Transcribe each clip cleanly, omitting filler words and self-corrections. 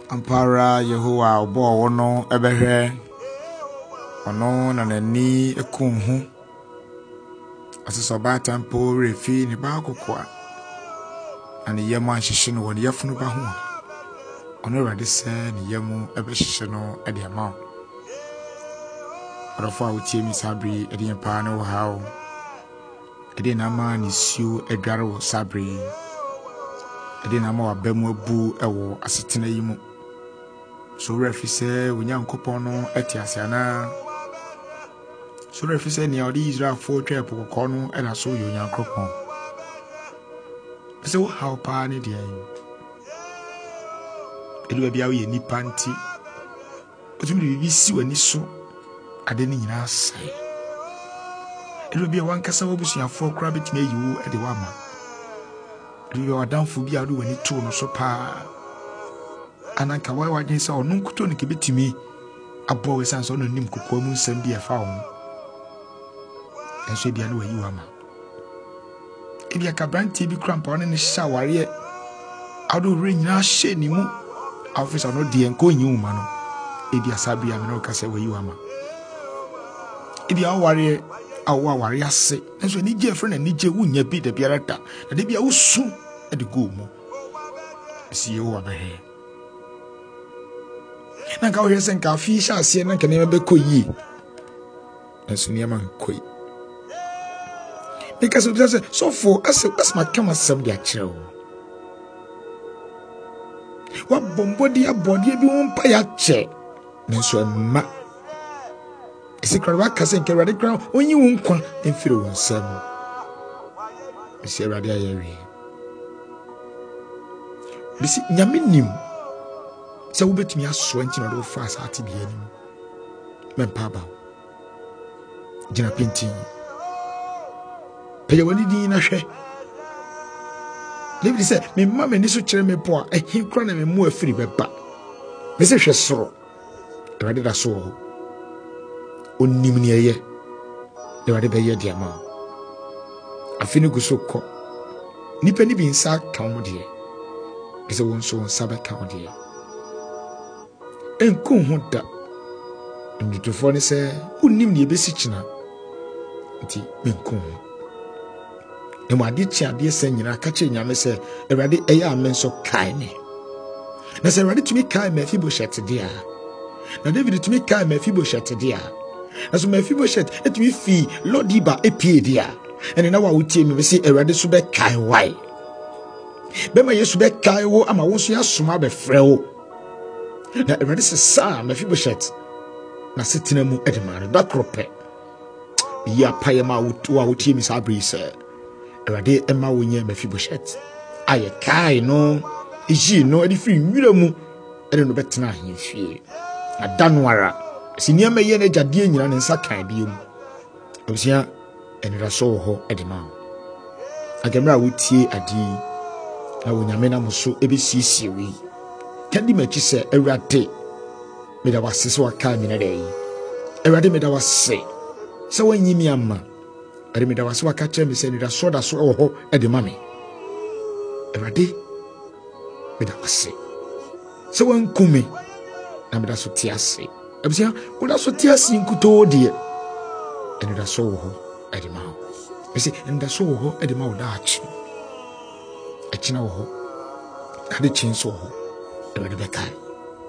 Ampara Yehowa obo wono ebehwe ono na nani ekunhu asesoba tempo refi ni ba kokwa ani yemu ahihye no woni yafunu ba ho ono rade se ni yemu ebehye no ede ama orofo a utie mi sabri ede yempa ne wo hawo ede na ma ni siu edware wo sabri ede na ma wa bamu abu ewo asetena yimu so refi se onyankopon no etiasiana so refi se ni odi Israel for trip kokko no e na so yo onyankopon so how pa ni dia elu bia we ni panti otumi bi si wani so ade ni nyina sai elu bia wankasa wabusuafo kra betime yiwo e de wama elu bia wadanfo bia do wani to no so pa ananka wa wadwen sa onu nkuto ne kebetimi abo we sanso onu nim kokko mu nsam bi efa wo enso bia no wayi wama ebia kabranti bi krampa one ne shaware ado re nyina hye ni mu officer no de enko nyi ma no ebia sabia me no ka se wayi wama ebia aware aware ase enso ni je frɛ na ni je wunya bi da biara da na de bia wusu e de go mu si yo wa behe na ka wo sen ka fi sha ase na ka ne be koyi enso ni ama koyi because of that so for as my come some dia chiro wa bombodi abodi bi won pa ya che enso ma esikra wa ka sen ke rade kra onyi won kwa emfire won sam esi rade ayewi bisi nyame nim se wo betumi aso anti na do fa asati bia nim mempa ba gina pinti peye wani din na hwe lebi se me mama ni so kire me po a ehin kra na me mu afiri beba me se hwe soro rade da so ho onim ni eye rade be ye dia ma afini gusoko nipa ni bi nsa kan mo de ese won so nsa be kan de enko ho da ndutofo ne se onim ni ebesi kina nti menko ho emu ade chi ade se nyina ka che nyame se Awurade eya amen so kai ne na se Awurade tumi kai Mephibosheth dia na David tumi kai Mephibosheth dia na so Mephibosheth etumi fi Lodiba epie dia ene na wa wutie mi se Awurade so be kai wai be ma Yesu be kai wo ama wo so ya soma be frɛ wo na Awurade se sa Mephibosheth na setena mu edemare da krope ya paye ma wutie mi sabri se Awurade ema wo nya Mephibosheth aye kai no eji no edi free nwira mu ede no betena ahemfie adanwara sinia meye na jade nyina ne nsa kan bi mu obusia enira so ho ede ma agamra wutie adi na wonyame na muso ebesiesie wi kandi machi se Awurade meda wase so aka mi na dai Awurade meda wase se wanyi mi amma Awurade meda wase waka kire mi se nira so da so ho ede ma me Awurade meda wase se wankumi na meda so tiase abusia woda so tiase nkuto de enira so ho ede ma ese nda so ho ede ma woda achi achina ho ade chinso ho Awurade be kai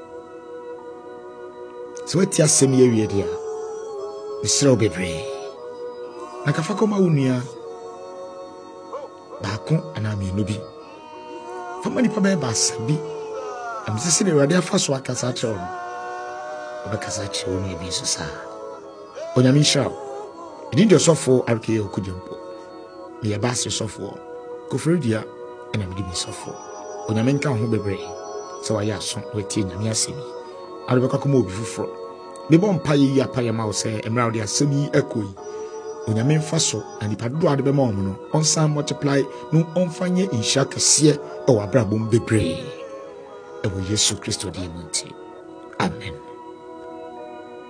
so tiase mi yewie dia bisiro bebre na kafa koma unia baako ana mi no bi fama ni pa be ba sabi am sisi ne Awurade afa so akasa kire wo ba kasa kire wo ne bi so sa onyame hira idi de sofo arke okudempo me ya ba se sofo kofredia ena me di bi sofo onyame nka ho bebre so wa ya so wetie nyame asemi arabeka komo obi fufuro me bon paye yi apaye ma wo se emra de asemi ekoi onyame mfa so ani padodo ade be ma wo no onsan multiply no onfanye insha kase e wa brabom bebre e wo Yesu Kristo di munti amen.